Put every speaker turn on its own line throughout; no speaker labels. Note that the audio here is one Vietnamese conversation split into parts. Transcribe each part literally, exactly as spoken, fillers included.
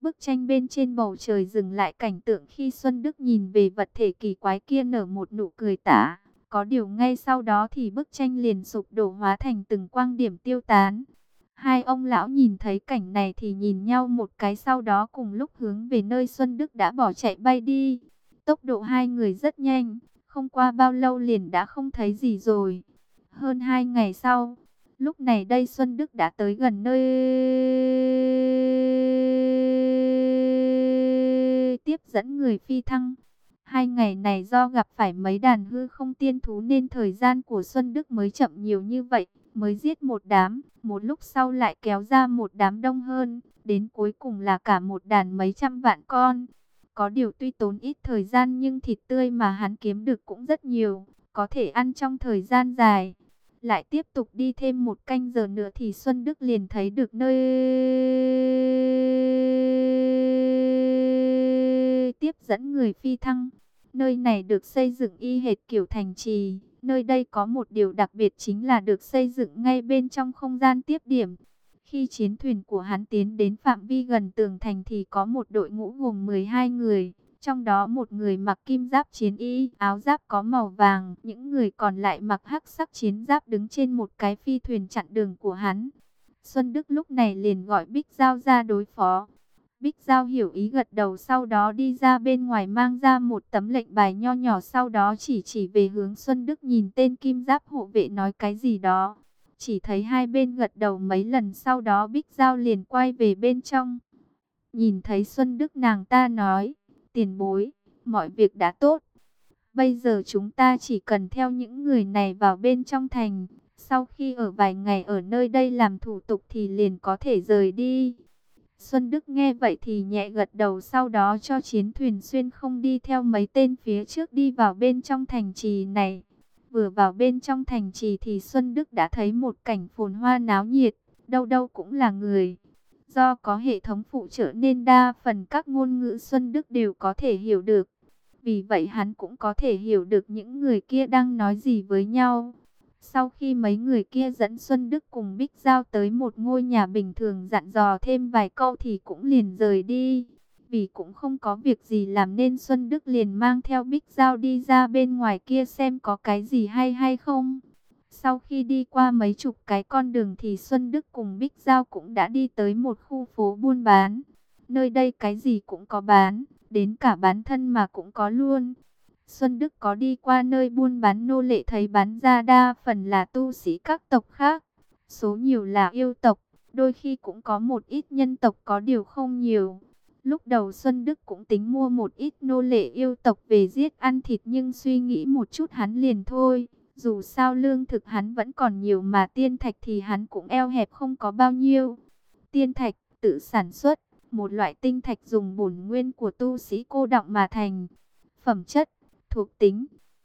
bức tranh bên trên bầu trời dừng lại cảnh tượng khi Xuân Đức nhìn về vật thể kỳ quái kia nở một nụ cười tả. Có điều ngay sau đó thì bức tranh liền sụp đổ hóa thành từng quang điểm tiêu tán. Hai ông lão nhìn thấy cảnh này thì nhìn nhau một cái, sau đó cùng lúc hướng về nơi Xuân Đức đã bỏ chạy bay đi. Tốc độ hai người rất nhanh, không qua bao lâu liền đã không thấy gì rồi. Hơn hai ngày sau, lúc này đây Xuân Đức đã tới gần nơi tiếp dẫn người phi thăng. Hai ngày này do gặp phải mấy đàn hư không tiên thú nên thời gian của Xuân Đức mới chậm nhiều như vậy, mới giết một đám, một lúc sau lại kéo ra một đám đông hơn, đến cuối cùng là cả một đàn mấy trăm vạn con. Có điều tuy tốn ít thời gian nhưng thịt tươi mà hắn kiếm được cũng rất nhiều, có thể ăn trong thời gian dài. Lại tiếp tục đi thêm một canh giờ nữa thì Xuân Đức liền thấy được nơi tiếp dẫn người phi thăng. Nơi này được xây dựng y hệt kiểu thành trì. Nơi đây có một điều đặc biệt chính là được xây dựng ngay bên trong không gian tiếp điểm. Khi chiến thuyền của hắn tiến đến phạm vi gần tường thành thì có một đội ngũ gồm mười hai người. Trong đó một người mặc kim giáp chiến y, áo giáp có màu vàng. Những người còn lại mặc hắc sắc chiến giáp đứng trên một cái phi thuyền chặn đường của hắn. Xuân Đức lúc này liền gọi Bích Giao ra đối phó. Bích Giao hiểu ý gật đầu, sau đó đi ra bên ngoài mang ra một tấm lệnh bài nho nhỏ, sau đó chỉ chỉ về hướng Xuân Đức, nhìn tên kim giáp hộ vệ nói cái gì đó. Chỉ thấy hai bên gật đầu mấy lần, sau đó Bích Giao liền quay về bên trong. Nhìn thấy Xuân Đức, nàng ta nói: tiền bối, mọi việc đã tốt. Bây giờ chúng ta chỉ cần theo những người này vào bên trong thành. Sau khi ở vài ngày ở nơi đây làm thủ tục thì liền có thể rời đi. Xuân Đức nghe vậy thì nhẹ gật đầu, sau đó cho chiến thuyền xuyên không đi theo mấy tên phía trước đi vào bên trong thành trì này. Vừa vào bên trong thành trì thì Xuân Đức đã thấy một cảnh phồn hoa náo nhiệt, đâu đâu cũng là người. Do có hệ thống phụ trợ nên đa phần các ngôn ngữ Xuân Đức đều có thể hiểu được. Vì vậy hắn cũng có thể hiểu được những người kia đang nói gì với nhau. Sau khi mấy người kia dẫn Xuân Đức cùng Bích Giao tới một ngôi nhà bình thường, dặn dò thêm vài câu thì cũng liền rời đi. Vì cũng không có việc gì làm nên Xuân Đức liền mang theo Bích Giao đi ra bên ngoài kia xem có cái gì hay hay không. Sau khi đi qua mấy chục cái con đường thì Xuân Đức cùng Bích Giao cũng đã đi tới một khu phố buôn bán. Nơi đây cái gì cũng có bán, đến cả bán thân mà cũng có luôn. Xuân Đức có đi qua nơi buôn bán nô lệ, thấy bán ra đa phần là tu sĩ các tộc khác, số nhiều là yêu tộc, đôi khi cũng có một ít nhân tộc, có điều không nhiều. Lúc đầu Xuân Đức cũng tính mua một ít nô lệ yêu tộc về giết ăn thịt, nhưng suy nghĩ một chút hắn liền thôi. Dù sao lương thực hắn vẫn còn nhiều mà tiên thạch thì hắn cũng eo hẹp không có bao nhiêu. Tiên thạch tự sản xuất, một loại tinh thạch dùng bổn nguyên của tu sĩ cô đọng mà thành. Phẩm chất, thuộc tính,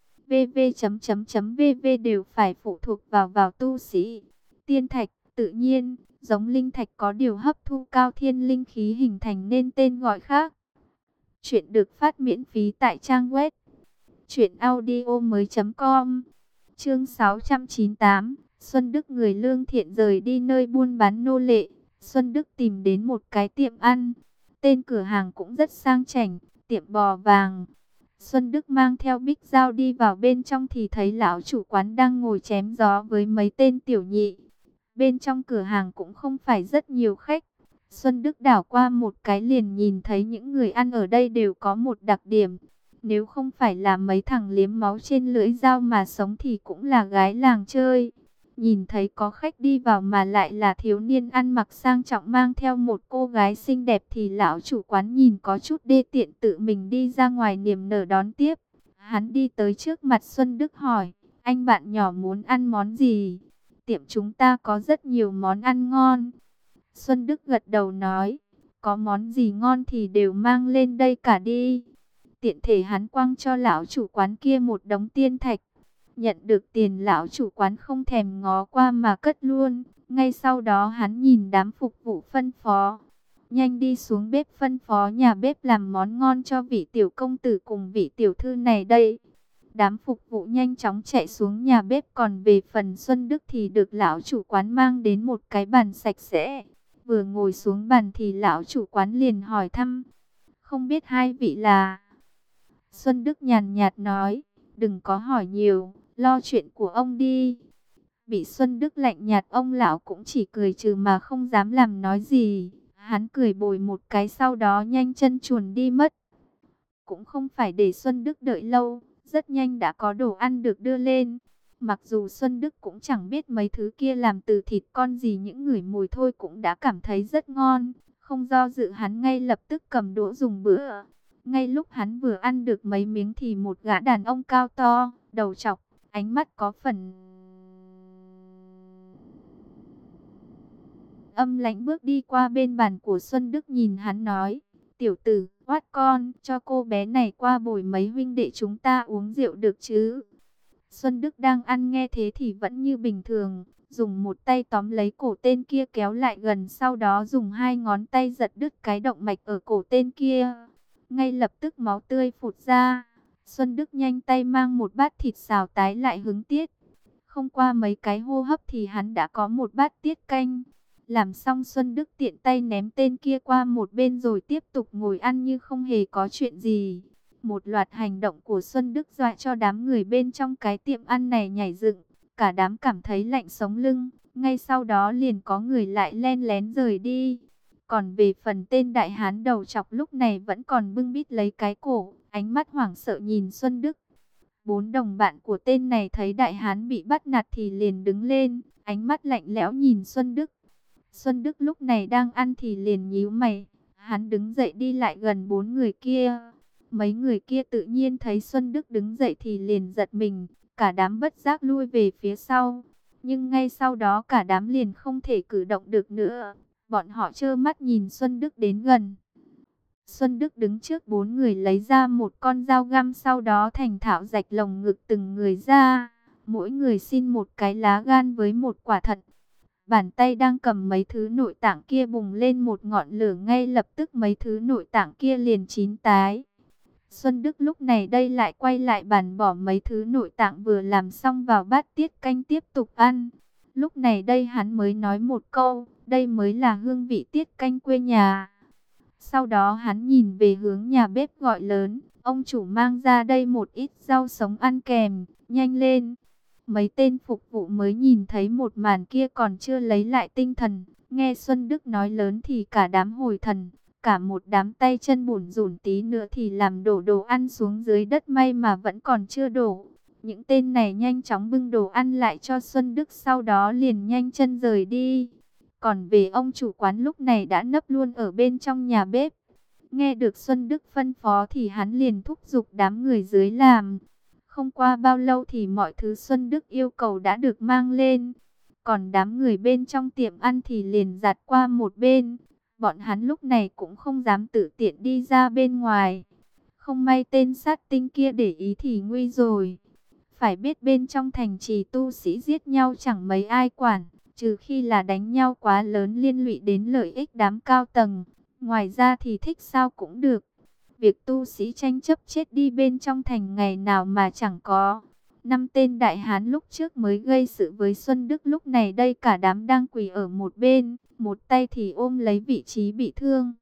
vv chấm chấm chấm vv đều phải phụ thuộc vào vào tu sĩ. Tiên thạch tự nhiên, giống linh thạch, có điều hấp thu cao thiên linh khí hình thành nên tên gọi khác. Chuyện được phát miễn phí tại trang web truyện audio mới chấm com. Chương sáu trăm chín mươi tám, Xuân Đức người lương thiện rời đi nơi buôn bán nô lệ. Xuân Đức tìm đến một cái tiệm ăn, tên cửa hàng cũng rất sang chảnh, tiệm bò vàng. Xuân Đức mang theo Bích Giao đi vào bên trong thì thấy lão chủ quán đang ngồi chém gió với mấy tên tiểu nhị. Bên trong cửa hàng cũng không phải rất nhiều khách. Xuân Đức đảo qua một cái liền nhìn thấy những người ăn ở đây đều có một đặc điểm. Nếu không phải là mấy thằng liếm máu trên lưỡi dao mà sống thì cũng là gái làng chơi. Nhìn thấy có khách đi vào mà lại là thiếu niên ăn mặc sang trọng mang theo một cô gái xinh đẹp thì lão chủ quán nhìn có chút đê tiện, tự mình đi ra ngoài niềm nở đón tiếp. Hắn đi tới trước mặt Xuân Đức hỏi: anh bạn nhỏ muốn ăn món gì? Tiệm chúng ta có rất nhiều món ăn ngon. Xuân Đức gật đầu nói: có món gì ngon thì đều mang lên đây cả đi. Tiện thể hắn quăng cho lão chủ quán kia một đống tiên thạch. Nhận được tiền, lão chủ quán không thèm ngó qua mà cất luôn. Ngay sau đó hắn nhìn đám phục vụ phân phó: nhanh đi xuống bếp phân phó nhà bếp làm món ngon cho vị tiểu công tử cùng vị tiểu thư này đây. Đám phục vụ nhanh chóng chạy xuống nhà bếp, còn về phần Xuân Đức thì được lão chủ quán mang đến một cái bàn sạch sẽ. Vừa ngồi xuống bàn thì lão chủ quán liền hỏi thăm, không biết hai vị là... Xuân Đức nhàn nhạt nói, đừng có hỏi nhiều, lo chuyện của ông đi. Bị Xuân Đức lạnh nhạt, ông lão cũng chỉ cười trừ mà không dám làm nói gì. Hắn cười bồi một cái sau đó nhanh chân chuồn đi mất. Cũng không phải để Xuân Đức đợi lâu, rất nhanh đã có đồ ăn được đưa lên. Mặc dù Xuân Đức cũng chẳng biết mấy thứ kia làm từ thịt con gì, những ngửi mùi thôi cũng đã cảm thấy rất ngon. Không do dự hắn ngay lập tức cầm đũa dùng bữa. Ngay lúc hắn vừa ăn được mấy miếng thì một gã đàn ông cao to, đầu trọc, ánh mắt có phần âm lãnh bước đi qua bên bàn của Xuân Đức, nhìn hắn nói, tiểu tử, oát con, cho cô bé này qua bồi mấy huynh đệ chúng ta uống rượu được chứ. Xuân Đức đang ăn nghe thế thì vẫn như bình thường, dùng một tay tóm lấy cổ tên kia kéo lại gần, sau đó dùng hai ngón tay giật đứt cái động mạch ở cổ tên kia. Ngay lập tức máu tươi phụt ra. Xuân Đức nhanh tay mang một bát thịt xào tái lại hứng tiết. Không qua mấy cái hô hấp thì hắn đã có một bát tiết canh. Làm xong Xuân Đức tiện tay ném tên kia qua một bên rồi tiếp tục ngồi ăn như không hề có chuyện gì. Một loạt hành động của Xuân Đức dọa cho đám người bên trong cái tiệm ăn này nhảy dựng. Cả đám cảm thấy lạnh sống lưng. Ngay sau đó liền có người lại len lén rời đi. Còn về phần tên đại hán đầu chọc lúc này vẫn còn bưng bít lấy cái cổ, ánh mắt hoảng sợ nhìn Xuân Đức. Bốn đồng bạn của tên này thấy đại hán bị bắt nạt thì liền đứng lên, ánh mắt lạnh lẽo nhìn Xuân Đức. Xuân Đức lúc này đang ăn thì liền nhíu mày, hắn đứng dậy đi lại gần bốn người kia. Mấy người kia tự nhiên thấy Xuân Đức đứng dậy thì liền giật mình, cả đám bất giác lui về phía sau. Nhưng ngay sau đó cả đám liền không thể cử động được nữa. Bọn họ trơ mắt nhìn Xuân Đức đến gần. Xuân Đức đứng trước bốn người lấy ra một con dao găm, sau đó thành thạo rạch lồng ngực từng người ra. Mỗi người xin một cái lá gan với một quả thận. Bàn tay đang cầm mấy thứ nội tạng kia bùng lên một ngọn lửa, ngay lập tức mấy thứ nội tạng kia liền chín tái. Xuân Đức lúc này đây lại quay lại bàn bỏ mấy thứ nội tạng vừa làm xong vào bát tiết canh tiếp tục ăn. Lúc này đây hắn mới nói một câu, đây mới là hương vị tiết canh quê nhà. Sau đó hắn nhìn về hướng nhà bếp gọi lớn, ông chủ mang ra đây một ít rau sống ăn kèm, nhanh lên. Mấy tên phục vụ mới nhìn thấy một màn kia còn chưa lấy lại tinh thần, nghe Xuân Đức nói lớn thì cả đám hồi thần, cả một đám tay chân bủn rủn, tí nữa thì làm đổ đồ ăn xuống dưới đất, may mà vẫn còn chưa đổ. Những tên này nhanh chóng bưng đồ ăn lại cho Xuân Đức, sau đó liền nhanh chân rời đi. Còn về ông chủ quán lúc này đã nấp luôn ở bên trong nhà bếp. Nghe được Xuân Đức phân phó thì hắn liền thúc giục đám người dưới làm. Không qua bao lâu thì mọi thứ Xuân Đức yêu cầu đã được mang lên. Còn đám người bên trong tiệm ăn thì liền giạt qua một bên. Bọn hắn lúc này cũng không dám tự tiện đi ra bên ngoài. Không may tên sát tinh kia để ý thì nguy rồi. Phải biết bên trong thành trì tu sĩ giết nhau chẳng mấy ai quản, trừ khi là đánh nhau quá lớn liên lụy đến lợi ích đám cao tầng. Ngoài ra thì thích sao cũng được. Việc tu sĩ tranh chấp chết đi bên trong thành ngày nào mà chẳng có. Năm tên đại hán lúc trước mới gây sự với Xuân Đức lúc này đây cả đám đang quỳ ở một bên, một tay thì ôm lấy vị trí bị thương.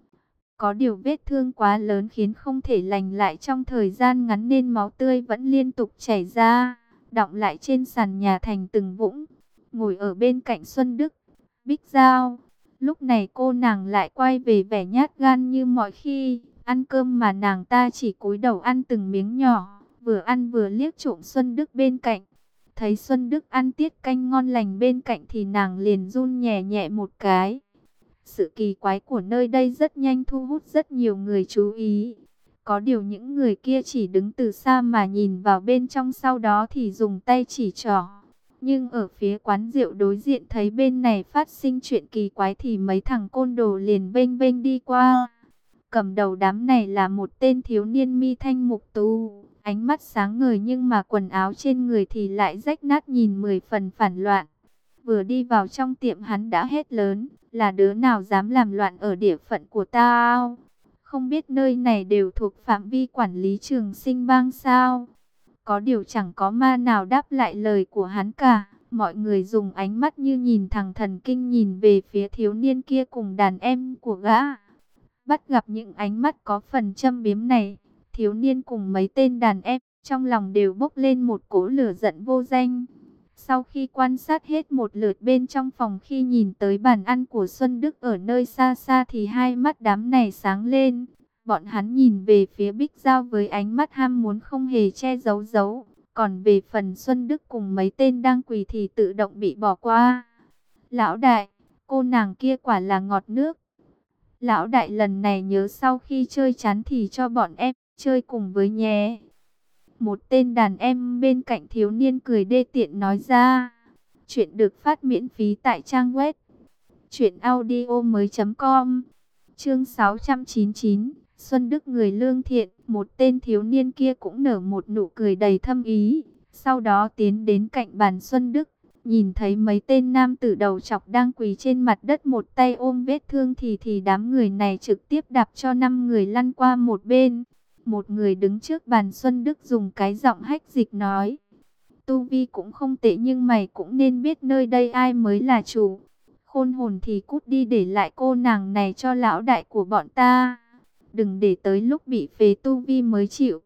Có điều vết thương quá lớn khiến không thể lành lại trong thời gian ngắn nên máu tươi vẫn liên tục chảy ra, đọng lại trên sàn nhà thành từng vũng. Ngồi ở bên cạnh Xuân Đức, Bích Giao, lúc này cô nàng lại quay về vẻ nhát gan như mọi khi. Ăn cơm mà nàng ta chỉ cúi đầu ăn từng miếng nhỏ, vừa ăn vừa liếc trộm Xuân Đức bên cạnh. Thấy Xuân Đức ăn tiết canh ngon lành bên cạnh thì nàng liền run nhẹ nhẹ một cái. Sự kỳ quái của nơi đây rất nhanh thu hút rất nhiều người chú ý. Có điều những người kia chỉ đứng từ xa mà nhìn vào bên trong, sau đó thì dùng tay chỉ trỏ. Nhưng ở phía quán rượu đối diện thấy bên này phát sinh chuyện kỳ quái thì mấy thằng côn đồ liền vênh vênh đi qua. Cầm đầu đám này là một tên thiếu niên mi thanh mục tú, ánh mắt sáng ngời nhưng mà quần áo trên người thì lại rách nát, nhìn mười phần phản loạn. Vừa đi vào trong tiệm hắn đã hét lớn, là đứa nào dám làm loạn ở địa phận của tao? Không biết nơi này đều thuộc phạm vi quản lý Trường Sinh Bang sao? Có điều chẳng có ma nào đáp lại lời của hắn cả. Mọi người dùng ánh mắt như nhìn thằng thần kinh nhìn về phía thiếu niên kia cùng đàn em của gã. Bắt gặp những ánh mắt có phần châm biếm này, thiếu niên cùng mấy tên đàn em trong lòng đều bốc lên một cỗ lửa giận vô danh. Sau khi quan sát hết một lượt bên trong phòng, khi nhìn tới bàn ăn của Xuân Đức ở nơi xa xa thì hai mắt đám này sáng lên. Bọn hắn nhìn về phía Bích Giao với ánh mắt ham muốn không hề che giấu giấu. Còn về phần Xuân Đức cùng mấy tên đang quỳ thì tự động bị bỏ qua. Lão đại, cô nàng kia quả là ngọt nước. Lão đại lần này nhớ sau khi chơi chán thì cho bọn em chơi cùng với nhé. Một tên đàn em bên cạnh thiếu niên cười đê tiện nói ra. Chuyện được phát miễn phí tại trang web truyện audio mới chấm com. Chương sáu trăm chín mươi chín, Xuân Đức người lương thiện. Một tên thiếu niên kia cũng nở một nụ cười đầy thâm ý. Sau đó tiến đến cạnh bàn Xuân Đức. Nhìn thấy mấy tên nam tử đầu chọc đang quỳ trên mặt đất, một tay ôm vết thương thì thì đám người này trực tiếp đạp cho năm người lăn qua một bên. Một người đứng trước bàn Xuân Đức dùng cái giọng hách dịch nói. Tu vi cũng không tệ nhưng mày cũng nên biết nơi đây ai mới là chủ. Khôn hồn thì cút đi, để lại cô nàng này cho lão đại của bọn ta. Đừng để tới lúc bị phế tu vi mới chịu.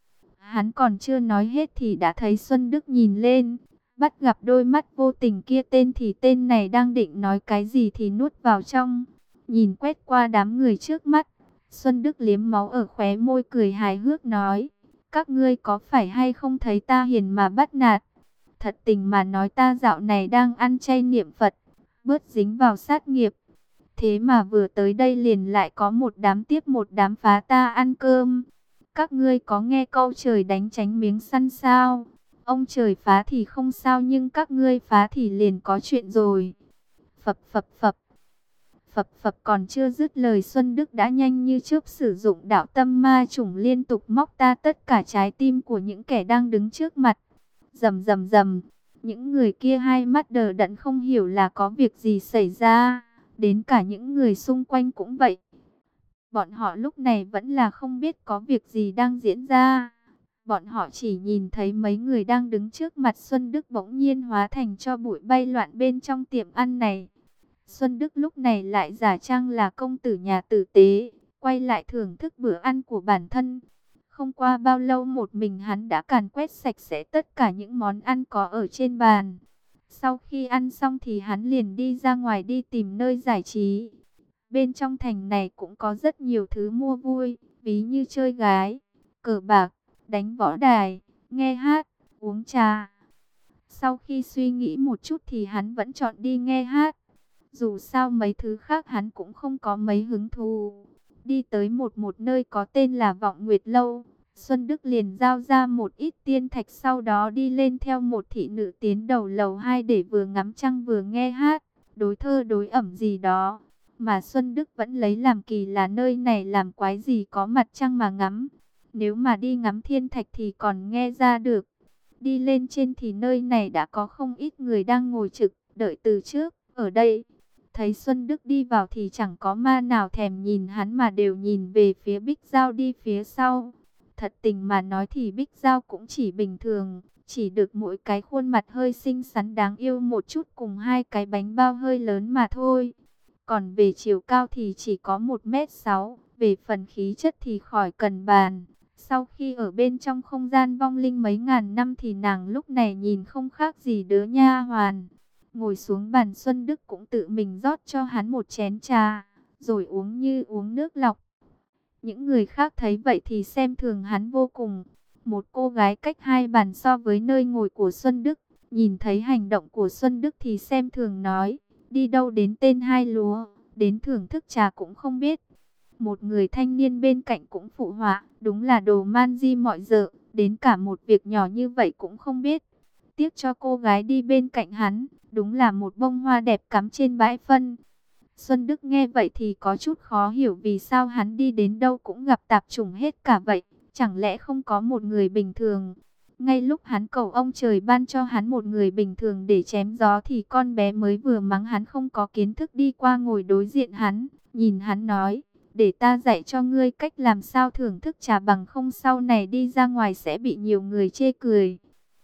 Hắn còn chưa nói hết thì đã thấy Xuân Đức nhìn lên. Bắt gặp đôi mắt vô tình kia, tên thì tên này đang định nói cái gì thì nuốt vào trong. Nhìn quét qua đám người trước mắt, Xuân Đức liếm máu ở khóe môi cười hài hước nói. Các ngươi có phải hay không thấy ta hiền mà bắt nạt? Thật tình mà nói ta dạo này đang ăn chay niệm Phật, bớt dính vào sát nghiệp. Thế mà vừa tới đây liền lại có một đám tiếp một đám phá ta ăn cơm. Các ngươi có nghe câu trời đánh tránh miếng săn sao? Ông trời phá thì không sao nhưng các ngươi phá thì liền có chuyện rồi. Phập phập phập. Phập phập còn chưa dứt lời, Xuân Đức đã nhanh như chớp sử dụng đạo tâm ma chủng liên tục móc ta tất cả trái tim của những kẻ đang đứng trước mặt. Rầm rầm rầm. Những người kia hai mắt đờ đẫn không hiểu là có việc gì xảy ra. Đến cả những người xung quanh cũng vậy. Bọn họ lúc này vẫn là không biết có việc gì đang diễn ra. Bọn họ chỉ nhìn thấy mấy người đang đứng trước mặt Xuân Đức bỗng nhiên hóa thành cho bụi bay loạn bên trong tiệm ăn này. Xuân Đức lúc này lại giả trang là công tử nhà tử tế, quay lại thưởng thức bữa ăn của bản thân. Không qua bao lâu một mình hắn đã càn quét sạch sẽ tất cả những món ăn có ở trên bàn. Sau khi ăn xong thì hắn liền đi ra ngoài đi tìm nơi giải trí. Bên trong thành này cũng có rất nhiều thứ mua vui, ví như chơi gái, cờ bạc, đánh võ đài, nghe hát, uống trà. Sau khi suy nghĩ một chút thì hắn vẫn chọn đi nghe hát. Dù sao mấy thứ khác hắn cũng không có mấy hứng thú. Đi tới một một nơi có tên là Vọng Nguyệt Lâu, Xuân Đức liền giao ra một ít tiên thạch, sau đó đi lên theo một thị nữ tiến đầu lầu hai để vừa ngắm trăng vừa nghe hát, đối thơ đối ẩm gì đó. Mà Xuân Đức vẫn lấy làm kỳ là nơi này làm quái gì có mặt trăng mà ngắm. Nếu mà đi ngắm thiên thạch thì còn nghe ra được. Đi lên trên thì nơi này đã có không ít người đang ngồi trực, đợi từ trước, ở đây. Thấy Xuân Đức đi vào thì chẳng có ma nào thèm nhìn hắn mà đều nhìn về phía Bích Giao đi phía sau. Thật tình mà nói thì Bích Giao cũng chỉ bình thường, chỉ được mỗi cái khuôn mặt hơi xinh xắn đáng yêu một chút cùng hai cái bánh bao hơi lớn mà thôi. Còn về chiều cao thì chỉ có một mét sáu, về phần khí chất thì khỏi cần bàn. Sau khi ở bên trong không gian vong linh mấy ngàn năm thì nàng lúc này nhìn không khác gì đứa nha hoàn. Ngồi xuống bàn, Xuân Đức cũng tự mình rót cho hắn một chén trà, rồi uống như uống nước lọc. Những người khác thấy vậy thì xem thường hắn vô cùng. Một cô gái cách hai bàn so với nơi ngồi của Xuân Đức, nhìn thấy hành động của Xuân Đức thì xem thường nói, đi đâu đến tên hai lúa, đến thưởng thức trà cũng không biết. Một người thanh niên bên cạnh cũng phụ họa, đúng là đồ man di mọi dợ, đến cả một việc nhỏ như vậy cũng không biết. Tiếc cho cô gái đi bên cạnh hắn, đúng là một bông hoa đẹp cắm trên bãi phân. Xuân Đức nghe vậy thì có chút khó hiểu vì sao hắn đi đến đâu cũng gặp tạp chủng hết cả vậy. Chẳng lẽ không có một người bình thường? Ngay lúc hắn cầu ông trời ban cho hắn một người bình thường để chém gió thì con bé mới vừa mắng hắn không có kiến thức đi qua ngồi đối diện hắn. Nhìn hắn nói, để ta dạy cho ngươi cách làm sao thưởng thức trà, bằng không sau này đi ra ngoài sẽ bị nhiều người chê cười.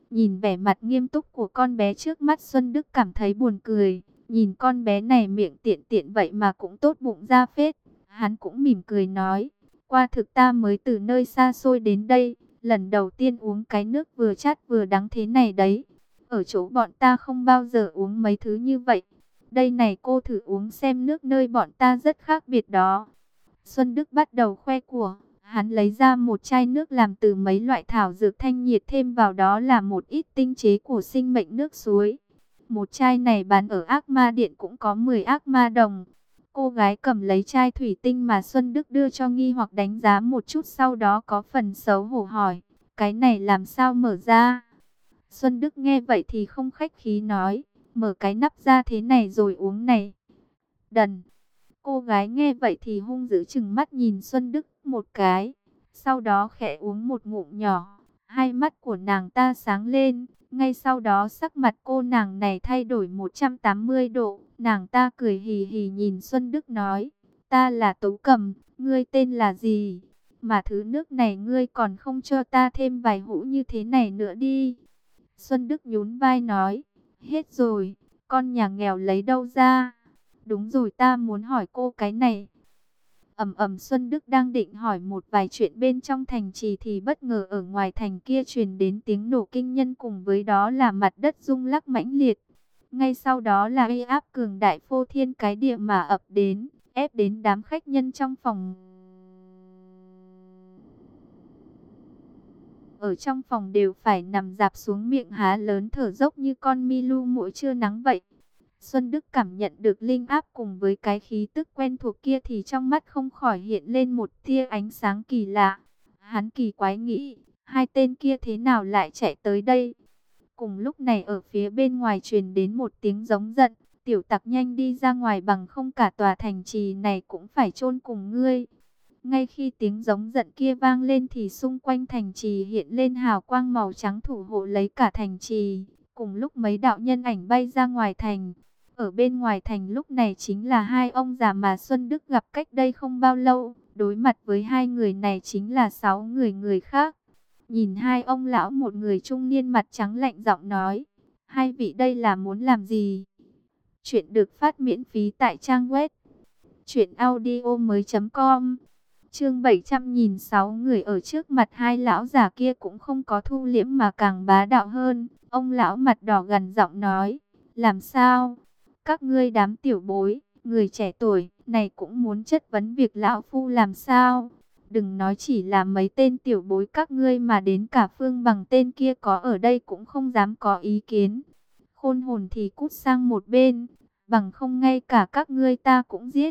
Nhìn vẻ mặt nghiêm túc của con bé trước mắt, Xuân Đức cảm thấy buồn cười. Nhìn con bé này miệng tiện tiện vậy mà cũng tốt bụng ra phết. Hắn cũng mỉm cười nói, qua thực ta mới từ nơi xa xôi đến đây, lần đầu tiên uống cái nước vừa chát vừa đắng thế này đấy. Ở chỗ bọn ta không bao giờ uống mấy thứ như vậy. Đây này, cô thử uống xem, nước nơi bọn ta rất khác biệt đó. Xuân Đức bắt đầu khoe của. Hắn lấy ra một chai nước làm từ mấy loại thảo dược thanh nhiệt, thêm vào đó là một ít tinh chế của sinh mệnh nước suối. Một chai này bán ở Ác Ma Điện cũng có mười ác ma đồng. Cô gái cầm lấy chai thủy tinh mà Xuân Đức đưa cho, nghi hoặc đánh giá một chút, sau đó có phần xấu hổ hỏi, cái này làm sao mở ra? Xuân Đức nghe vậy thì không khách khí nói, mở cái nắp ra thế này rồi uống này. Đần. Cô gái nghe vậy thì hung dữ trừng mắt nhìn Xuân Đức một cái, sau đó khẽ uống một ngụm nhỏ. Hai mắt của nàng ta sáng lên, ngay sau đó sắc mặt cô nàng này thay đổi một trăm tám mươi độ. Nàng ta cười hì hì nhìn Xuân Đức nói, ta là Tố Cầm, ngươi tên là gì? Mà thứ nước này ngươi còn không cho ta thêm vài hũ như thế này nữa đi. Xuân Đức nhún vai nói, hết rồi, con nhà nghèo lấy đâu ra? Đúng rồi, ta muốn hỏi cô cái này. Ầm ầm, Xuân Đức đang định hỏi một vài chuyện bên trong thành trì thì bất ngờ ở ngoài thành kia truyền đến tiếng nổ kinh nhân, cùng với đó là mặt đất rung lắc mãnh liệt. Ngay sau đó là uy áp cường đại phô thiên cái địa mà ập đến, ép đến đám khách nhân trong phòng. Ở trong phòng đều phải nằm dạp xuống, miệng há lớn thở dốc như con Milu muỗi trưa nắng vậy. Xuân Đức cảm nhận được linh áp cùng với cái khí tức quen thuộc kia thì trong mắt không khỏi hiện lên một tia ánh sáng kỳ lạ. Hắn kỳ quái nghĩ, hai tên kia thế nào lại chạy tới đây? Cùng lúc này ở phía bên ngoài truyền đến một tiếng giống giận, tiểu tặc, nhanh đi ra ngoài, bằng không cả tòa thành trì này cũng phải chôn cùng ngươi. Ngay khi tiếng giống giận kia vang lên thì xung quanh thành trì hiện lên hào quang màu trắng thủ hộ lấy cả thành trì. Cùng lúc mấy đạo nhân ảnh bay ra ngoài thành. Ở bên ngoài thành lúc này chính là hai ông già mà Xuân Đức gặp cách đây không bao lâu. Đối mặt với hai người này chính là sáu người người khác. Nhìn hai ông lão, một người trung niên mặt trắng lạnh giọng nói, hai vị đây là muốn làm gì? Chuyện được phát miễn phí tại trang web truyện audio mới chấm com. Chương bảy trăm, nhìn sáu người ở trước mặt hai lão già kia cũng không có thu liễm mà càng bá đạo hơn. Ông lão mặt đỏ gần giọng nói, làm sao? Các ngươi đám tiểu bối, người trẻ tuổi này cũng muốn chất vấn việc lão phu làm sao? Đừng nói chỉ là mấy tên tiểu bối các ngươi, mà đến cả Phương Bằng tên kia có ở đây cũng không dám có ý kiến. Khôn hồn thì cút sang một bên, bằng không ngay cả các ngươi ta cũng giết.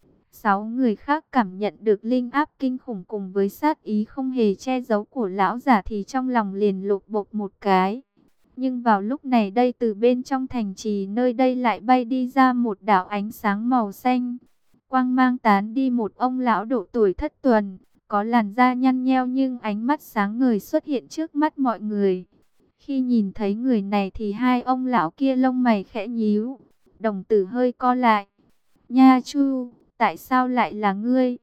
Sáu người khác cảm nhận được linh áp kinh khủng cùng với sát ý không hề che giấu của lão giả thì trong lòng liền lột bột một cái. Nhưng vào lúc này đây, từ bên trong thành trì nơi đây lại bay đi ra một đạo ánh sáng màu xanh. Quang mang tán đi, một ông lão độ tuổi thất tuần, có làn da nhăn nheo nhưng ánh mắt sáng ngời xuất hiện trước mắt mọi người. Khi nhìn thấy người này thì hai ông lão kia lông mày khẽ nhíu, đồng tử hơi co lại. Nha Chu, tại sao lại là ngươi?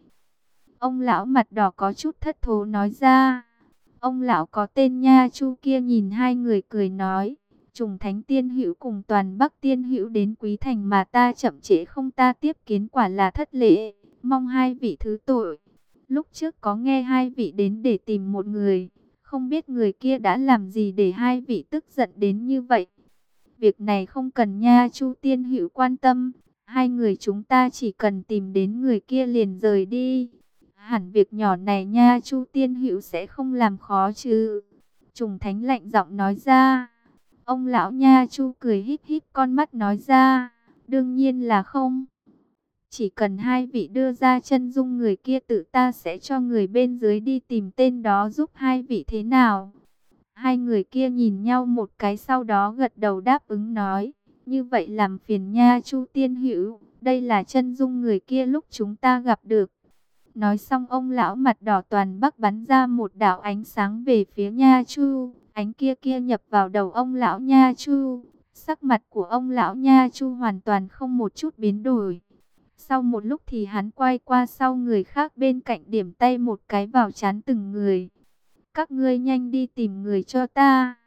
Ông lão mặt đỏ có chút thất thố nói ra. Ông lão có tên Nha Chu kia nhìn hai người cười nói, Trùng Thánh Tiên Hữu cùng Toàn Bắc Tiên Hữu đến Quý Thành mà ta chậm trễ không ta tiếp kiến, quả là thất lễ, mong hai vị thứ tội. Lúc trước có nghe hai vị đến để tìm một người, không biết người kia đã làm gì để hai vị tức giận đến như vậy. Việc này không cần Nha Chu Tiên Hữu quan tâm, hai người chúng ta chỉ cần tìm đến người kia liền rời đi. Hẳn việc nhỏ này Nha Chu Tiên Hữu sẽ không làm khó chứ? Trùng Thánh lạnh giọng nói ra. Ông lão Nha Chu cười híp híp con mắt nói ra, đương nhiên là không. Chỉ cần hai vị đưa ra chân dung người kia, tự ta sẽ cho người bên dưới đi tìm tên đó giúp hai vị, thế nào? Hai người kia nhìn nhau một cái, sau đó gật đầu đáp ứng nói, như vậy làm phiền Nha Chu Tiên Hữu, đây là chân dung người kia lúc chúng ta gặp được. Nói xong ông lão mặt đỏ toàn bắc bắn ra một đạo ánh sáng về phía Nha Chu. Ánh kia kia nhập vào đầu ông lão Nha Chu. Sắc mặt của ông lão Nha Chu hoàn toàn không một chút biến đổi. Sau một lúc thì hắn quay qua sau người khác bên cạnh, điểm tay một cái vào trán từng người. Các ngươi nhanh đi tìm người cho ta.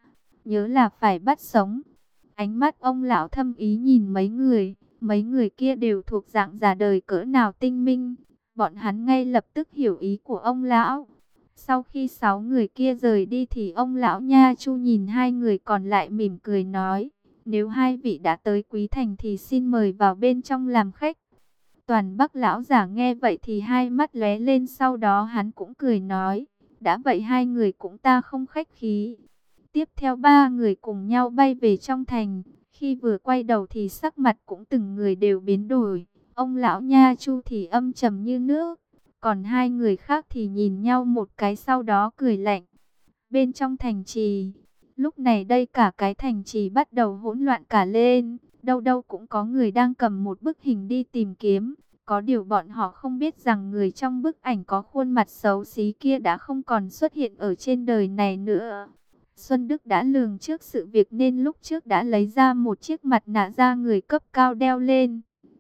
nhớ là phải bắt sống. Ánh mắt ông lão thâm ý nhìn mấy người, mấy người kia đều thuộc dạng già đời cỡ nào tinh minh. Bọn hắn ngay lập tức hiểu ý của ông lão. Sau khi sáu người kia rời đi thì ông lão Nha Chu nhìn hai người còn lại mỉm cười nói, nếu hai vị đã tới Quý Thành thì xin mời vào bên trong làm khách. Toàn Bắc lão giả nghe vậy thì hai mắt lóe lên, sau đó hắn cũng cười nói, đã vậy hai người cũng ta không khách khí. Tiếp theo ba người cùng nhau bay về trong thành, khi vừa quay đầu thì sắc mặt cũng từng người đều biến đổi. Ông lão Nha Chu thì âm trầm như nước, còn hai người khác thì nhìn nhau một cái sau đó cười lạnh. Bên trong thành trì, lúc này đây cả cái thành trì bắt đầu hỗn loạn cả lên. Đâu đâu cũng có người đang cầm một bức hình đi tìm kiếm. Có điều bọn họ không biết rằng người trong bức ảnh có khuôn mặt xấu xí kia đã không còn xuất hiện ở trên đời này nữa. Xuân Đức đã lường trước sự việc nên lúc trước đã lấy ra một chiếc mặt nạ da người cấp cao đeo lên.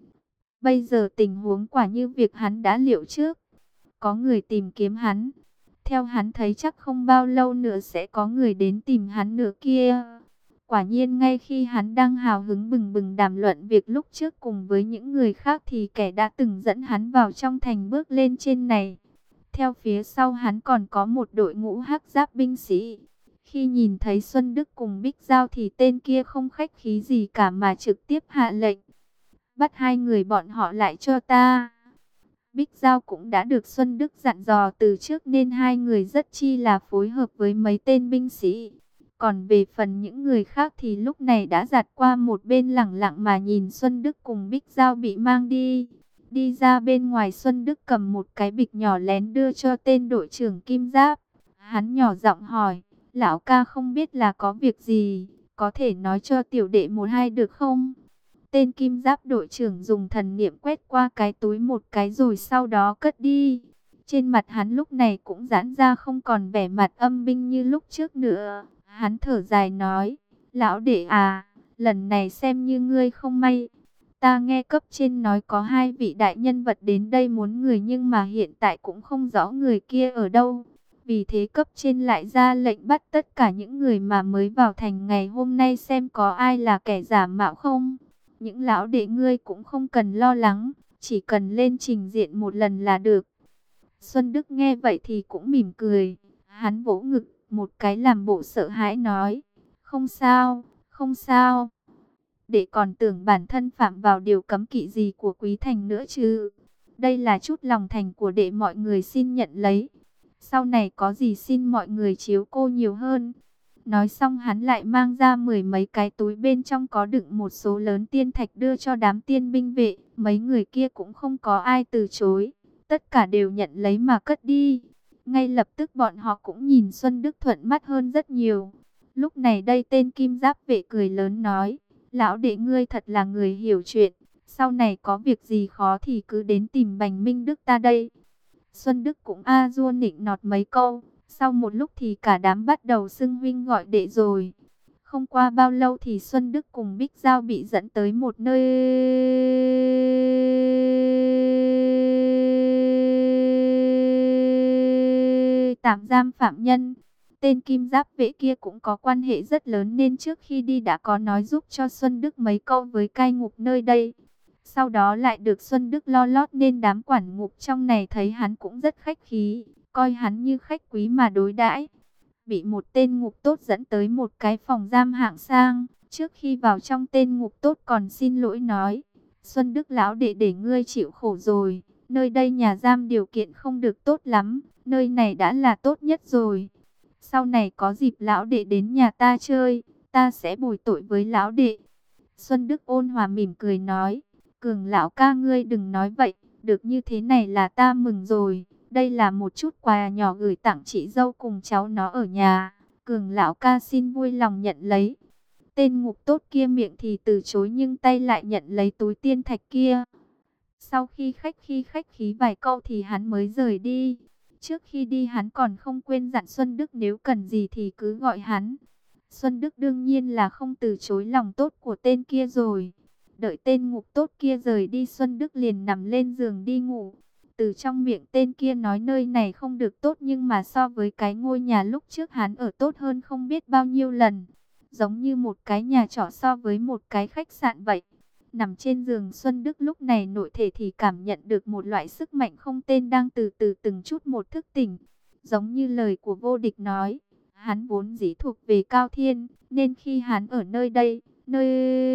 Bây giờ tình huống quả như việc hắn đã liệu trước. Có người tìm kiếm hắn. Theo hắn thấy chắc không bao lâu nữa sẽ có người đến tìm hắn nữa kia. Quả nhiên ngay khi hắn đang hào hứng bừng bừng đàm luận việc lúc trước cùng với những người khác thì kẻ đã từng dẫn hắn vào trong thành bước lên trên này. Theo phía sau hắn còn có một đội ngũ hắc giáp binh sĩ. Khi nhìn thấy Xuân Đức cùng Bích Giao thì tên kia không khách khí gì cả mà trực tiếp hạ lệnh. Bắt hai người bọn họ lại cho ta. Bích Giao cũng đã được Xuân Đức dặn dò từ trước nên hai người rất chi là phối hợp với mấy tên binh sĩ. Còn về phần những người khác thì lúc này đã giặt qua một bên lẳng lặng mà nhìn Xuân Đức cùng Bích Giao bị mang đi. Đi ra bên ngoài, Xuân Đức cầm một cái bịch nhỏ lén đưa cho tên đội trưởng Kim Giáp. Hắn nhỏ giọng hỏi, lão ca không biết là có việc gì, có thể nói cho tiểu đệ một hai được không? Tên Kim Giáp đội trưởng dùng thần niệm quét qua cái túi một cái rồi sau đó cất đi. Trên mặt hắn lúc này cũng giãn ra, không còn vẻ mặt âm binh như lúc trước nữa. Hắn thở dài nói, lão đệ à, lần này xem như ngươi không may. Ta nghe cấp trên nói có hai vị đại nhân vật đến đây muốn người nhưng mà hiện tại cũng không rõ người kia ở đâu. Vì thế cấp trên lại ra lệnh bắt tất cả những người mà mới vào thành ngày hôm nay xem có ai là kẻ giả mạo không. Những lão đệ ngươi cũng không cần lo lắng, chỉ cần lên trình diện một lần là được. Xuân Đức nghe vậy thì cũng mỉm cười, hắn vỗ ngực một cái làm bộ sợ hãi nói, không sao, không sao. Đệ còn tưởng bản thân phạm vào điều cấm kỵ gì của Quý Thành nữa chứ. Đây là chút lòng thành của đệ, mọi người xin nhận lấy. Sau này có gì xin mọi người chiếu cô nhiều hơn. Nói xong hắn lại mang ra mười mấy cái túi, bên trong có đựng một số lớn tiên thạch đưa cho đám tiên binh vệ. Mấy người kia cũng không có ai từ chối. Tất cả đều nhận lấy mà cất đi. Ngay lập tức bọn họ cũng nhìn Xuân Đức thuận mắt hơn rất nhiều. Lúc này đây tên Kim Giáp vệ cười lớn nói, lão đệ ngươi thật là người hiểu chuyện. Sau này có việc gì khó thì cứ đến tìm Bành Minh Đức ta đây. Xuân Đức cũng a dua nịnh nọt mấy câu. Sau một lúc thì cả đám bắt đầu xưng huynh gọi đệ rồi. Không qua bao lâu thì Xuân Đức cùng Bích Giao bị dẫn tới một nơi tạm giam phạm nhân. Tên Kim Giáp vệ kia cũng có quan hệ rất lớn nên trước khi đi đã có nói giúp cho Xuân Đức mấy câu với cai ngục nơi đây. Sau đó lại được Xuân Đức lo lót nên đám quản ngục trong này thấy hắn cũng rất khách khí, coi hắn như khách quý mà đối đãi. Bị một tên ngục tốt dẫn tới một cái phòng giam hạng sang. Trước khi vào trong, tên ngục tốt còn xin lỗi nói, Xuân Đức lão đệ để ngươi chịu khổ rồi. Nơi đây nhà giam điều kiện không được tốt lắm, nơi này đã là tốt nhất rồi. Sau này có dịp lão đệ đến nhà ta chơi, ta sẽ bồi tội với lão đệ. Xuân Đức ôn hòa mỉm cười nói, Cường lão ca ngươi đừng nói vậy, được như thế này là ta mừng rồi. Đây là một chút quà nhỏ gửi tặng chị dâu cùng cháu nó ở nhà. Cường lão ca xin vui lòng nhận lấy. Tên ngục tốt kia miệng thì từ chối nhưng tay lại nhận lấy túi tiên thạch kia. Sau khi khách khi khách khí vài câu thì hắn mới rời đi. Trước khi đi hắn còn không quên dặn Xuân Đức nếu cần gì thì cứ gọi hắn. Xuân Đức đương nhiên là không từ chối lòng tốt của tên kia rồi. Đợi tên ngục tốt kia rời đi, Xuân Đức liền nằm lên giường đi ngủ. Từ trong miệng tên kia nói nơi này không được tốt nhưng mà so với cái ngôi nhà lúc trước hắn ở tốt hơn không biết bao nhiêu lần. giống như một cái nhà trọ so với một cái khách sạn vậy. Nằm trên giường, Xuân Đức lúc này nội thể thì cảm nhận được một loại sức mạnh không tên đang từ từ từng chút một thức tỉnh. Giống như lời của vô địch nói, hắn vốn dĩ thuộc về Cao Thiên, nên khi hắn ở nơi đây, nơi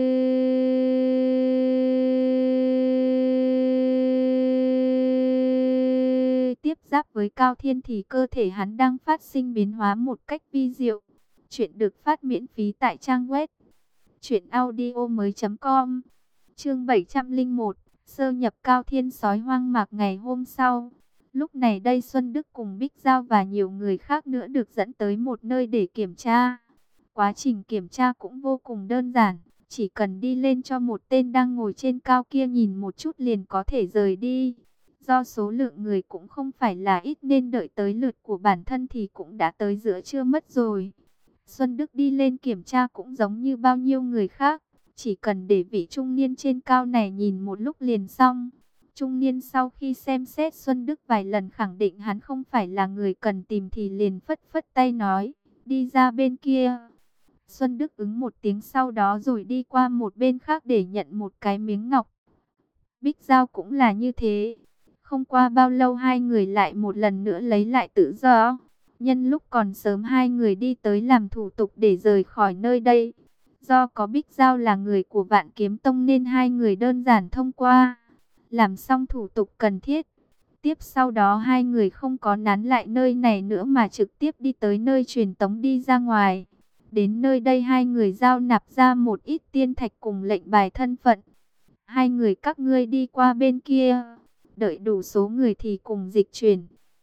tiếp giáp với Cao Thiên thì cơ thể hắn đang phát sinh biến hóa một cách vi diệu. Chuyện được phát miễn phí tại trang web truyện audio mới chấm com. Chương bảy trăm lẻ một, sơ nhập Cao Thiên sói hoang mạc. Ngày hôm sau, lúc này đây Xuân Đức cùng Bích Giao và nhiều người khác nữa được dẫn tới một nơi để kiểm tra. Quá trình kiểm tra cũng vô cùng đơn giản, chỉ cần đi lên cho một tên đang ngồi trên cao kia nhìn một chút liền có thể rời đi. Do số lượng người cũng không phải là ít nên đợi tới lượt của bản thân thì cũng đã tới giữa trưa mất rồi. Xuân Đức đi lên kiểm tra cũng giống như bao nhiêu người khác, chỉ cần để vị trung niên trên cao này nhìn một lúc liền xong. Trung niên sau khi xem xét Xuân Đức vài lần khẳng định hắn không phải là người cần tìm thì liền phất phất tay nói, đi ra bên kia. Xuân Đức ứng một tiếng sau đó rồi đi qua một bên khác để nhận một cái miếng ngọc. Bích Giao cũng là như thế. Không qua bao lâu hai người lại một lần nữa lấy lại tự do. Nhân lúc còn sớm hai người đi tới làm thủ tục để rời khỏi nơi đây. Do có Bích Giao là người của Vạn Kiếm Tông nên hai người đơn giản thông qua. Làm xong thủ tục cần thiết. Tiếp sau đó hai người không có nán lại nơi này nữa mà trực tiếp đi tới nơi truyền tống đi ra ngoài. Đến nơi đây hai người giao nạp ra một ít tiên thạch cùng lệnh bài thân phận. Hai người các ngươi đi qua bên kia. Đợi đủ số người thì cùng dịch chuyển.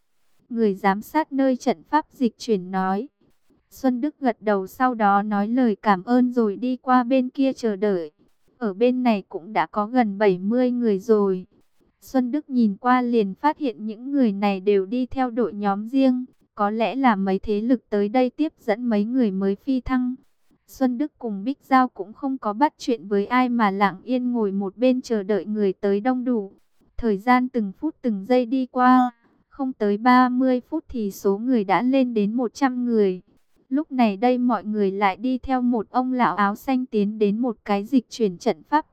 Người giám sát nơi trận pháp dịch chuyển nói. Xuân Đức gật đầu sau đó nói lời cảm ơn rồi đi qua bên kia chờ đợi. Ở bên này cũng đã có gần bảy mươi người rồi. Xuân Đức nhìn qua liền phát hiện những người này đều đi theo đội nhóm riêng. Có lẽ là mấy thế lực tới đây tiếp dẫn mấy người mới phi thăng. Xuân Đức cùng Bích Giao cũng không có bắt chuyện với ai mà lặng yên ngồi một bên chờ đợi người tới đông đủ. Thời gian từng phút từng giây đi qua, không tới ba mươi phút thì số người đã lên đến một trăm người. Lúc này đây mọi người lại đi theo một ông lão áo xanh tiến đến một cái dịch chuyển trận pháp.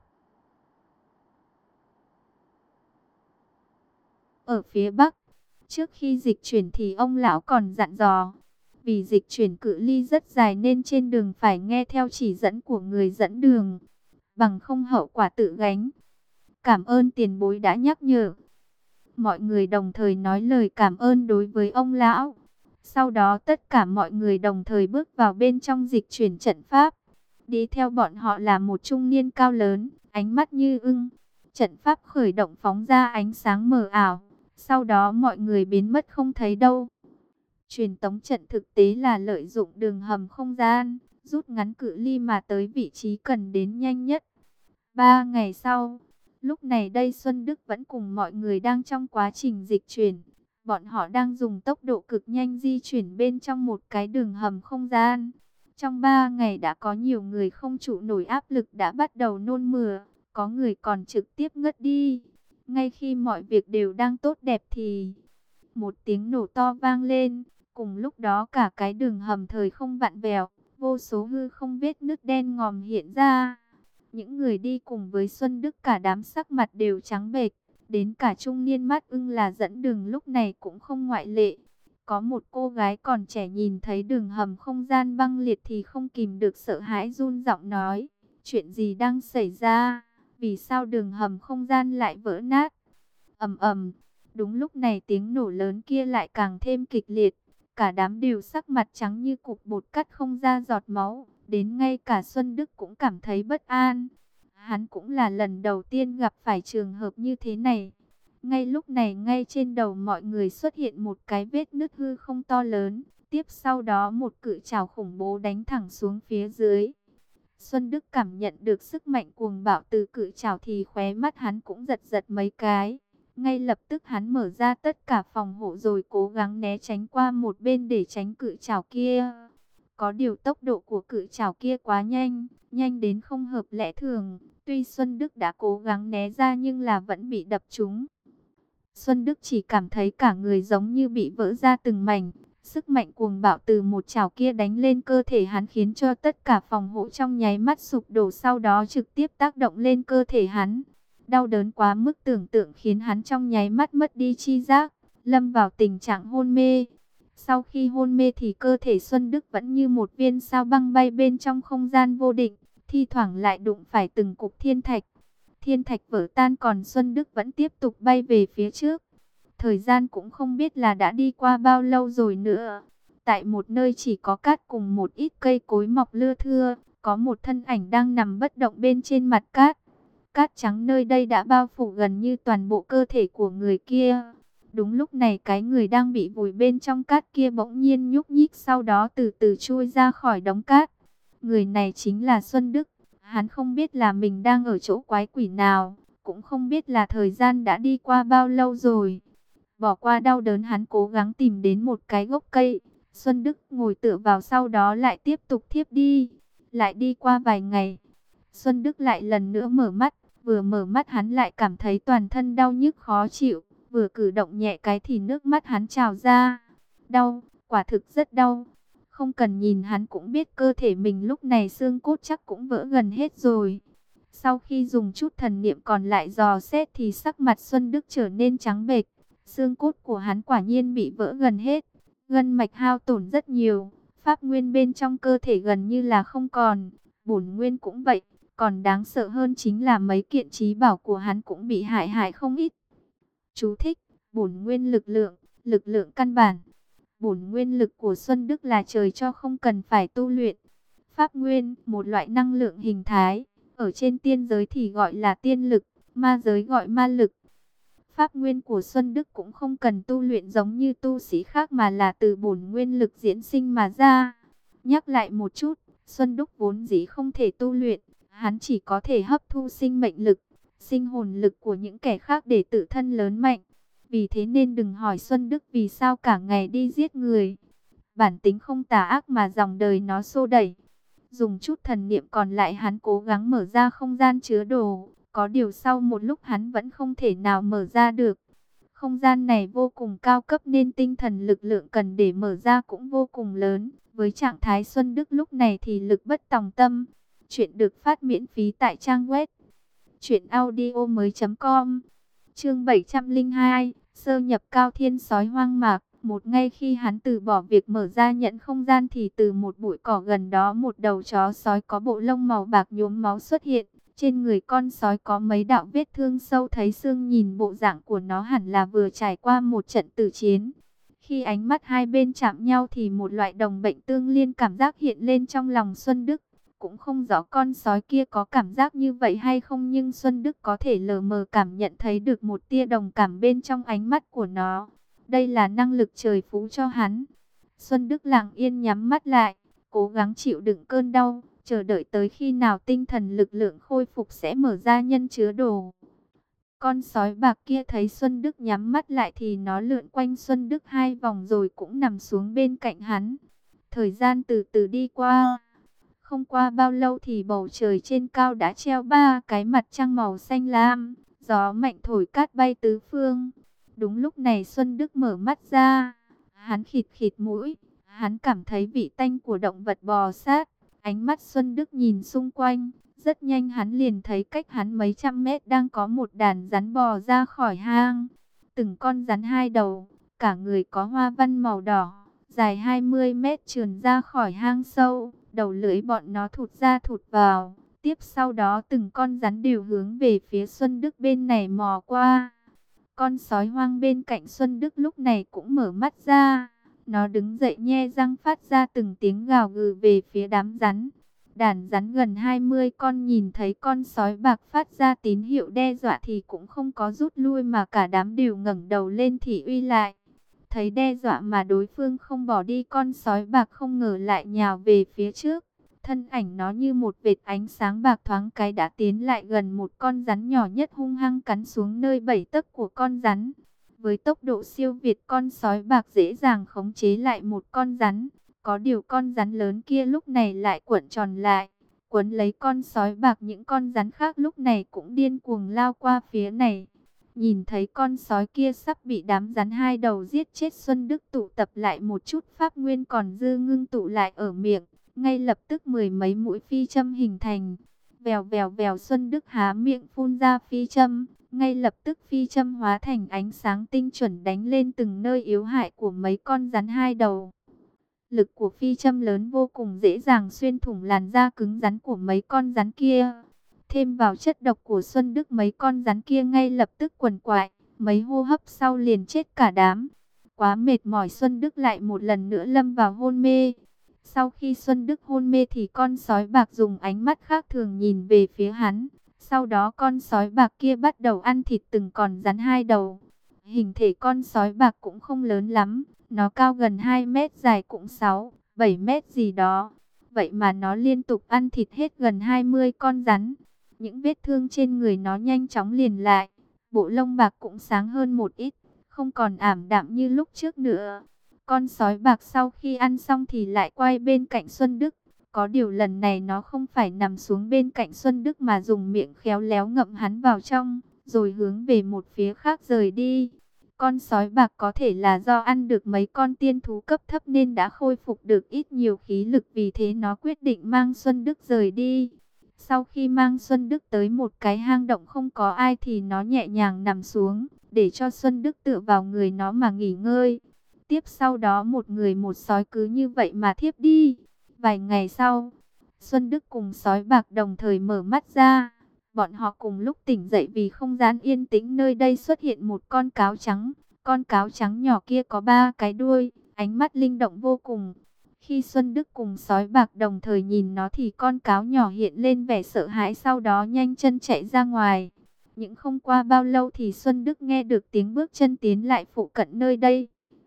Ở phía Bắc, trước khi dịch chuyển thì ông lão còn dặn dò. Vì dịch chuyển cự ly rất dài nên trên đường phải nghe theo chỉ dẫn của người dẫn đường. Bằng không hậu quả tự gánh. Cảm ơn tiền bối đã nhắc nhở. Mọi người đồng thời nói lời cảm ơn đối với ông lão. Sau đó tất cả mọi người đồng thời bước vào bên trong dịch chuyển trận pháp. Đi theo bọn họ là một trung niên cao lớn, ánh mắt như ưng. Trận pháp khởi động phóng ra ánh sáng mờ ảo. Sau đó mọi người biến mất không thấy đâu. Truyền tống trận thực tế là lợi dụng đường hầm không gian, rút ngắn cự ly mà tới vị trí cần đến nhanh nhất. Ba ngày sau, lúc này đây Xuân Đức vẫn cùng mọi người đang trong quá trình dịch chuyển. Bọn họ đang dùng tốc độ cực nhanh di chuyển bên trong một cái đường hầm không gian. Trong ba ngày đã có nhiều người không trụ nổi áp lực đã bắt đầu nôn mửa, có người còn trực tiếp ngất đi. Ngay khi mọi việc đều đang tốt đẹp thì một tiếng nổ to vang lên. Cùng lúc đó cả cái đường hầm thời không vặn vẹo, vô số hư không vết nứt đen ngòm hiện ra. Những người đi cùng với Xuân Đức cả đám sắc mặt đều trắng bệch, đến cả trung niên mắt ưng là dẫn đường lúc này cũng không ngoại lệ. Có một cô gái còn trẻ nhìn thấy đường hầm không gian băng liệt thì không kìm được sợ hãi run giọng nói, chuyện gì đang xảy ra, vì sao đường hầm không gian lại vỡ nát? Ầm ầm, đúng lúc này tiếng nổ lớn kia lại càng thêm kịch liệt. Cả đám đều sắc mặt trắng như cục bột cắt không ra giọt máu. Đến ngay cả Xuân Đức cũng cảm thấy bất an. Hắn cũng là lần đầu tiên gặp phải trường hợp như thế này. Ngay lúc này ngay trên đầu mọi người xuất hiện một cái vết nứt hư không to lớn. Tiếp sau đó một cự trảo khủng bố đánh thẳng xuống phía dưới. Xuân Đức cảm nhận được sức mạnh cuồng bạo từ cự trảo thì khóe mắt hắn cũng giật giật mấy cái. Ngay lập tức hắn mở ra tất cả phòng hộ rồi cố gắng né tránh qua một bên để tránh cự trảo kia. Có điều tốc độ của cự trảo kia quá nhanh, nhanh đến không hợp lẽ thường. Tuy Xuân Đức đã cố gắng né ra nhưng là vẫn bị đập trúng. Xuân Đức chỉ cảm thấy cả người giống như bị vỡ ra từng mảnh. Sức mạnh cuồng bạo từ một chảo kia đánh lên cơ thể hắn khiến cho tất cả phòng hộ trong nháy mắt sụp đổ, sau đó trực tiếp tác động lên cơ thể hắn. Đau đớn quá mức tưởng tượng khiến hắn trong nháy mắt mất đi chi giác, lâm vào tình trạng hôn mê. Sau khi hôn mê thì cơ thể Xuân Đức vẫn như một viên sao băng bay bên trong không gian vô định, thi thoảng lại đụng phải từng cục thiên thạch. Thiên thạch vỡ tan còn Xuân Đức vẫn tiếp tục bay về phía trước. Thời gian cũng không biết là đã đi qua bao lâu rồi nữa. Tại một nơi chỉ có cát cùng một ít cây cối mọc lưa thưa, có một thân ảnh đang nằm bất động bên trên mặt cát. Cát trắng nơi đây đã bao phủ gần như toàn bộ cơ thể của người kia. Đúng lúc này cái người đang bị vùi bên trong cát kia bỗng nhiên nhúc nhích, sau đó từ từ chui ra khỏi đống cát. Người này chính là Xuân Đức. Hắn không biết là mình đang ở chỗ quái quỷ nào, cũng không biết là thời gian đã đi qua bao lâu rồi. Bỏ qua đau đớn, hắn cố gắng tìm đến một cái gốc cây. Xuân Đức ngồi tựa vào, sau đó lại tiếp tục thiếp đi. Lại đi qua vài ngày, Xuân Đức lại lần nữa mở mắt. Vừa mở mắt hắn lại cảm thấy toàn thân đau nhức khó chịu. Vừa cử động nhẹ cái thì nước mắt hắn trào ra. Đau, quả thực rất đau. Không cần nhìn hắn cũng biết cơ thể mình lúc này xương cốt chắc cũng vỡ gần hết rồi. Sau khi dùng chút thần niệm còn lại dò xét thì sắc mặt Xuân Đức trở nên trắng bệch. Xương cốt của hắn quả nhiên bị vỡ gần hết. Gân mạch hao tổn rất nhiều. Pháp nguyên bên trong cơ thể gần như là không còn. Bổn nguyên cũng vậy. Còn đáng sợ hơn chính là mấy kiện trí bảo của hắn cũng bị hại hại không ít. Chú thích: bổn nguyên lực lượng, lực lượng căn bản. Bổn nguyên lực của Xuân Đức là trời cho, không cần phải tu luyện. Pháp nguyên, một loại năng lượng hình thái, ở trên tiên giới thì gọi là tiên lực, ma giới gọi ma lực. Pháp nguyên của Xuân Đức cũng không cần tu luyện giống như tu sĩ khác mà là từ bổn nguyên lực diễn sinh mà ra. Nhắc lại một chút, Xuân Đức vốn dĩ không thể tu luyện, hắn chỉ có thể hấp thu sinh mệnh lực, sinh hồn lực của những kẻ khác để tự thân lớn mạnh. Vì thế nên đừng hỏi Xuân Đức vì sao cả ngày đi giết người. Bản tính không tà ác mà dòng đời nó xô đẩy. Dùng chút thần niệm còn lại hắn cố gắng mở ra không gian chứa đồ. Có điều sau một lúc hắn vẫn không thể nào mở ra được. Không gian này vô cùng cao cấp nên tinh thần lực lượng cần để mở ra cũng vô cùng lớn. Với trạng thái Xuân Đức lúc này thì lực bất tòng tâm. Chuyện được phát miễn phí tại trang web truyện audio mới chấm com. Chương bảy trăm lẻ hai, sơ nhập Cao Thiên Sói Hoang Mạc. Một ngay khi hắn từ bỏ việc mở ra nhẫn không gian thì từ một bụi cỏ gần đó một đầu chó sói có bộ lông màu bạc nhuốm máu xuất hiện. Trên người con sói có mấy đạo vết thương sâu thấy xương, nhìn bộ dạng của nó hẳn là vừa trải qua một trận tử chiến. Khi ánh mắt hai bên chạm nhau thì một loại đồng bệnh tương liên cảm giác hiện lên trong lòng Xuân Đức. Cũng không rõ con sói kia có cảm giác như vậy hay không, nhưng Xuân Đức có thể lờ mờ cảm nhận thấy được một tia đồng cảm bên trong ánh mắt của nó. Đây là năng lực trời phú cho hắn. Xuân Đức lặng yên nhắm mắt lại, cố gắng chịu đựng cơn đau, chờ đợi tới khi nào tinh thần lực lượng khôi phục sẽ mở ra nhân chứa đồ. Con sói bạc kia thấy Xuân Đức nhắm mắt lại thì nó lượn quanh Xuân Đức hai vòng rồi cũng nằm xuống bên cạnh hắn. Thời gian từ từ đi qua. Không qua bao lâu thì bầu trời trên cao đã treo ba cái mặt trăng màu xanh lam. Gió mạnh thổi cát bay tứ phương. Đúng lúc này Xuân Đức mở mắt ra. Hắn khịt khịt mũi. Hắn cảm thấy vị tanh của động vật bò sát. Ánh mắt Xuân Đức nhìn xung quanh. Rất nhanh hắn liền thấy cách hắn mấy trăm mét đang có một đàn rắn bò ra khỏi hang. Từng con rắn hai đầu, cả người có hoa văn màu đỏ, dài hai mươi mét trườn ra khỏi hang sâu. Đầu lưỡi bọn nó thụt ra thụt vào. Tiếp sau đó từng con rắn đều hướng về phía Xuân Đức bên này mò qua. Con sói hoang bên cạnh Xuân Đức lúc này cũng mở mắt ra. Nó đứng dậy nhe răng phát ra từng tiếng gào gừ về phía đám rắn. Đàn rắn gần hai mươi con nhìn thấy con sói bạc phát ra tín hiệu đe dọa thì cũng không có rút lui mà cả đám đều ngẩng đầu lên thị uy lại. Thấy đe dọa mà đối phương không bỏ đi, con sói bạc không ngờ lại nhào về phía trước. Thân ảnh nó như một vệt ánh sáng bạc thoáng cái đã tiến lại gần một con rắn nhỏ nhất, hung hăng cắn xuống nơi bảy tấc của con rắn. Với tốc độ siêu việt, con sói bạc dễ dàng khống chế lại một con rắn. Có điều con rắn lớn kia lúc này lại cuộn tròn lại, quấn lấy con sói bạc. Những con rắn khác lúc này cũng điên cuồng lao qua phía này. Nhìn thấy con sói kia sắp bị đám rắn hai đầu giết chết, Xuân Đức tụ tập lại một chút pháp nguyên còn dư ngưng tụ lại ở miệng. Ngay lập tức mười mấy mũi phi châm hình thành. Vèo vèo vèo, Xuân Đức há miệng phun ra phi châm. Ngay lập tức phi châm hóa thành ánh sáng tinh chuẩn đánh lên từng nơi yếu hại của mấy con rắn hai đầu. Lực của phi châm lớn vô cùng, dễ dàng xuyên thủng làn da cứng rắn của mấy con rắn kia. Thêm vào chất độc của Xuân Đức, mấy con rắn kia ngay lập tức quằn quại, mấy hô hấp sau liền chết cả đám. Quá mệt mỏi, Xuân Đức lại một lần nữa lâm vào hôn mê. Sau khi Xuân Đức hôn mê thì con sói bạc dùng ánh mắt khác thường nhìn về phía hắn. Sau đó con sói bạc kia bắt đầu ăn thịt từng con rắn hai đầu. Hình thể con sói bạc cũng không lớn lắm, nó cao gần hai mét, dài cũng sáu, bảy mét gì đó. Vậy mà nó liên tục ăn thịt hết gần hai mươi con rắn. Những vết thương trên người nó nhanh chóng liền lại. Bộ lông bạc cũng sáng hơn một ít, không còn ảm đạm như lúc trước nữa. Con sói bạc sau khi ăn xong thì lại quay bên cạnh Xuân Đức. Có điều lần này nó không phải nằm xuống bên cạnh Xuân Đức mà dùng miệng khéo léo ngậm hắn vào trong, rồi hướng về một phía khác rời đi. Con sói bạc có thể là do ăn được mấy con tiên thú cấp thấp nên đã khôi phục được ít nhiều khí lực, vì thế nó quyết định mang Xuân Đức rời đi. Sau khi mang Xuân Đức tới một cái hang động không có ai thì nó nhẹ nhàng nằm xuống, để cho Xuân Đức tựa vào người nó mà nghỉ ngơi. Tiếp sau đó một người một sói cứ như vậy mà thiếp đi. Vài ngày sau, Xuân Đức cùng sói bạc đồng thời mở mắt ra. Bọn họ cùng lúc tỉnh dậy vì không gian yên tĩnh nơi đây xuất hiện một con cáo trắng. Con cáo trắng nhỏ kia có ba cái đuôi, ánh mắt linh động vô cùng. Khi Xuân Đức cùng sói bạc đồng thời nhìn nó thì con cáo nhỏ hiện lên vẻ sợ hãi, sau đó nhanh chân chạy ra ngoài. Nhưng không qua bao lâu thì Xuân Đức nghe được tiếng bước chân tiến lại phụ cận nơi đây.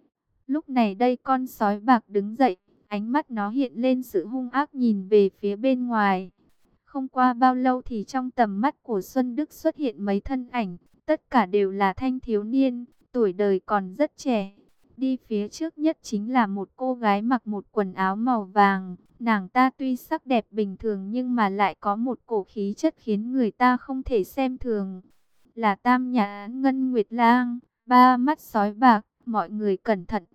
Lúc này đây con sói bạc đứng dậy, ánh mắt nó hiện lên sự hung ác nhìn về phía bên ngoài. Không qua bao lâu thì trong tầm mắt của Xuân Đức xuất hiện mấy thân ảnh, tất cả đều là thanh thiếu niên, tuổi đời còn rất trẻ. Đi phía trước nhất chính là một cô gái mặc một quần áo màu vàng. Nàng ta tuy sắc đẹp bình thường nhưng mà lại có một cổ khí chất khiến người ta không thể xem thường. Là Tam Nhã Ngân Nguyệt Lang, ba mắt sói bạc, mọi người cẩn thận.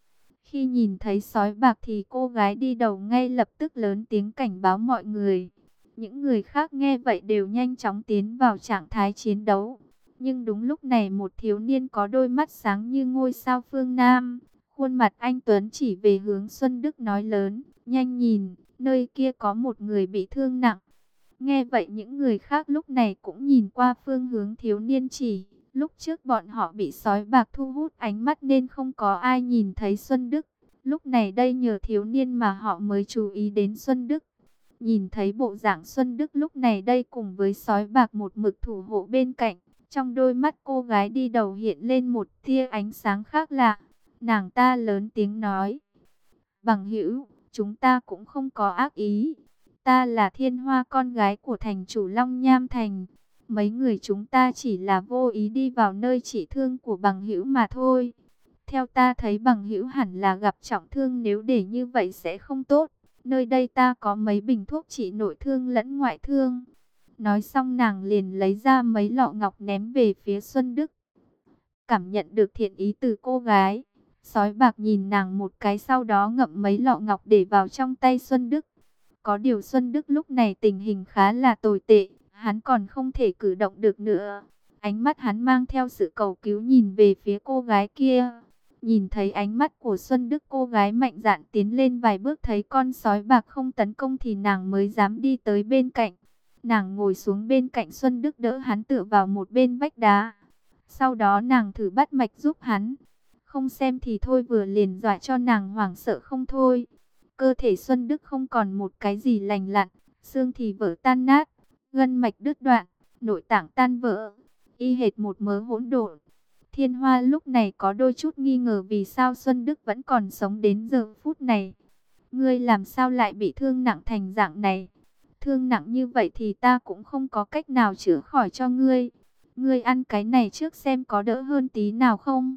Khi nhìn thấy sói bạc thì cô gái đi đầu ngay lập tức lớn tiếng cảnh báo mọi người. Những người khác nghe vậy đều nhanh chóng tiến vào trạng thái chiến đấu. Nhưng đúng lúc này một thiếu niên có đôi mắt sáng như ngôi sao phương Nam, khuôn mặt anh tuấn chỉ về hướng Xuân Đức nói lớn, nhanh nhìn, nơi kia có một người bị thương nặng. Nghe vậy những người khác lúc này cũng nhìn qua phương hướng thiếu niên chỉ. Lúc trước bọn họ bị sói bạc thu hút ánh mắt nên không có ai nhìn thấy Xuân Đức. Lúc này đây nhờ thiếu niên mà họ mới chú ý đến Xuân Đức. Nhìn thấy bộ dạng Xuân Đức lúc này đây cùng với sói bạc một mực thủ hộ bên cạnh. Trong đôi mắt cô gái đi đầu hiện lên một tia ánh sáng khác lạ. Nàng ta lớn tiếng nói: Bằng hữu, chúng ta cũng không có ác ý. Ta là Thiên Hoa, con gái của thành chủ Long Nham Thành. Mấy người chúng ta chỉ là vô ý đi vào nơi trị thương của bằng hữu mà thôi. Theo ta thấy bằng hữu hẳn là gặp trọng thương, nếu để như vậy sẽ không tốt. Nơi đây ta có mấy bình thuốc trị nội thương lẫn ngoại thương. Nói xong nàng liền lấy ra mấy lọ ngọc ném về phía Xuân Đức. Cảm nhận được thiện ý từ cô gái, sói bạc nhìn nàng một cái, sau đó ngậm mấy lọ ngọc để vào trong tay Xuân Đức. Có điều Xuân Đức lúc này tình hình khá là tồi tệ, hắn còn không thể cử động được nữa. Ánh mắt hắn mang theo sự cầu cứu nhìn về phía cô gái kia. Nhìn thấy ánh mắt của Xuân Đức, cô gái mạnh dạn tiến lên vài bước, thấy con sói bạc không tấn công thì nàng mới dám đi tới bên cạnh. Nàng ngồi xuống bên cạnh Xuân Đức, đỡ hắn tựa vào một bên vách đá. Sau đó nàng thử bắt mạch giúp hắn. Không xem thì thôi, vừa liền dọa cho nàng hoảng sợ không thôi. Cơ thể Xuân Đức không còn một cái gì lành lặn, xương thì vỡ tan nát, gân mạch đứt đoạn, nội tạng tan vỡ, y hệt một mớ hỗn độn. Thiên Hoa lúc này có đôi chút nghi ngờ vì sao Xuân Đức vẫn còn sống đến giờ phút này. Ngươi làm sao lại bị thương nặng thành dạng này? Thương nặng như vậy thì ta cũng không có cách nào chữa khỏi cho ngươi. Ngươi ăn cái này trước xem có đỡ hơn tí nào không?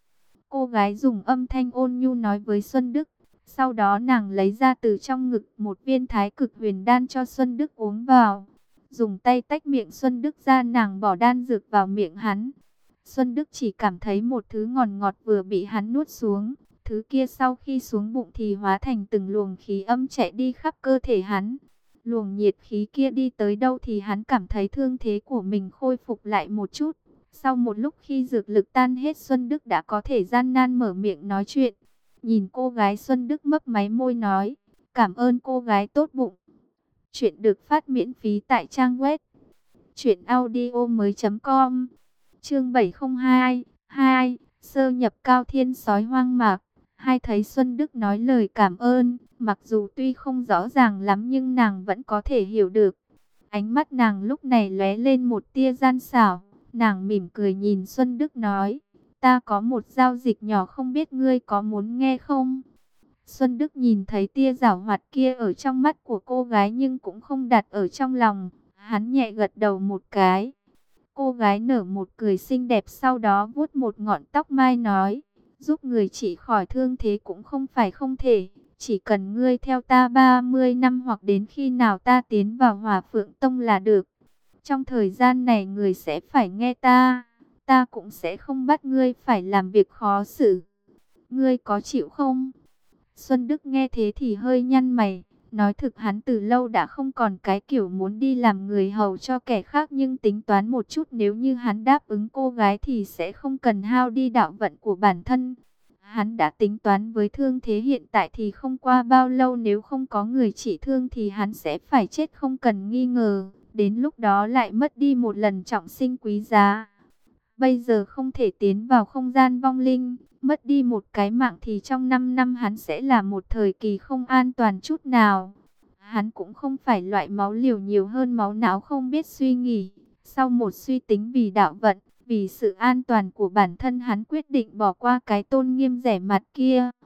Cô gái dùng âm thanh ôn nhu nói với Xuân Đức. Sau đó nàng lấy ra từ trong ngực một viên thái cực huyền đan cho Xuân Đức uống vào. Dùng tay tách miệng Xuân Đức ra, nàng bỏ đan dược vào miệng hắn. Xuân Đức chỉ cảm thấy một thứ ngọt ngọt vừa bị hắn nuốt xuống. Thứ kia sau khi xuống bụng thì hóa thành từng luồng khí âm chạy đi khắp cơ thể hắn. Luồng nhiệt khí kia đi tới đâu thì hắn cảm thấy thương thế của mình khôi phục lại một chút. Sau một lúc khi dược lực tan hết, Xuân Đức đã có thể gian nan mở miệng nói chuyện. Nhìn cô gái, Xuân Đức mấp máy môi nói, cảm ơn cô gái tốt bụng. Chuyện được phát miễn phí tại trang web truyện audio mới chấm com. Chương bảy không hai hai, sơ nhập Cao Thiên sói hoang mạc. Hai thấy Xuân Đức nói lời cảm ơn, mặc dù tuy không rõ ràng lắm nhưng nàng vẫn có thể hiểu được. Ánh mắt nàng lúc này lóe lên một tia gian xảo, nàng mỉm cười nhìn Xuân Đức nói, ta có một giao dịch nhỏ không biết ngươi có muốn nghe không? Xuân Đức nhìn thấy tia giảo hoạt kia ở trong mắt của cô gái nhưng cũng không đặt ở trong lòng, hắn nhẹ gật đầu một cái. Cô gái nở một cười xinh đẹp, sau đó vuốt một ngọn tóc mai nói, giúp người trị khỏi thương thế cũng không phải không thể, chỉ cần ngươi theo ta ba mươi năm hoặc đến khi nào ta tiến vào Hỏa Phượng Tông là được. Trong thời gian này người sẽ phải nghe ta, ta cũng sẽ không bắt ngươi phải làm việc khó xử. Ngươi có chịu không? Xuân Đức nghe thế thì hơi nhăn mày. Nói thực hắn từ lâu đã không còn cái kiểu muốn đi làm người hầu cho kẻ khác, nhưng tính toán một chút, nếu như hắn đáp ứng cô gái thì sẽ không cần hao đi đạo vận của bản thân. Hắn đã tính toán với thương thế hiện tại thì không qua bao lâu nếu không có người trị thương thì hắn sẽ phải chết không cần nghi ngờ. Đến lúc đó lại mất đi một lần trọng sinh quý giá. Bây giờ không thể tiến vào không gian vong linh, mất đi một cái mạng thì trong năm năm hắn sẽ là một thời kỳ không an toàn chút nào. Hắn cũng không phải loại máu liều nhiều hơn máu não không biết suy nghĩ. Sau một suy tính vì đạo vận, vì sự an toàn của bản thân, hắn quyết định bỏ qua cái tôn nghiêm rẻ mạt kia.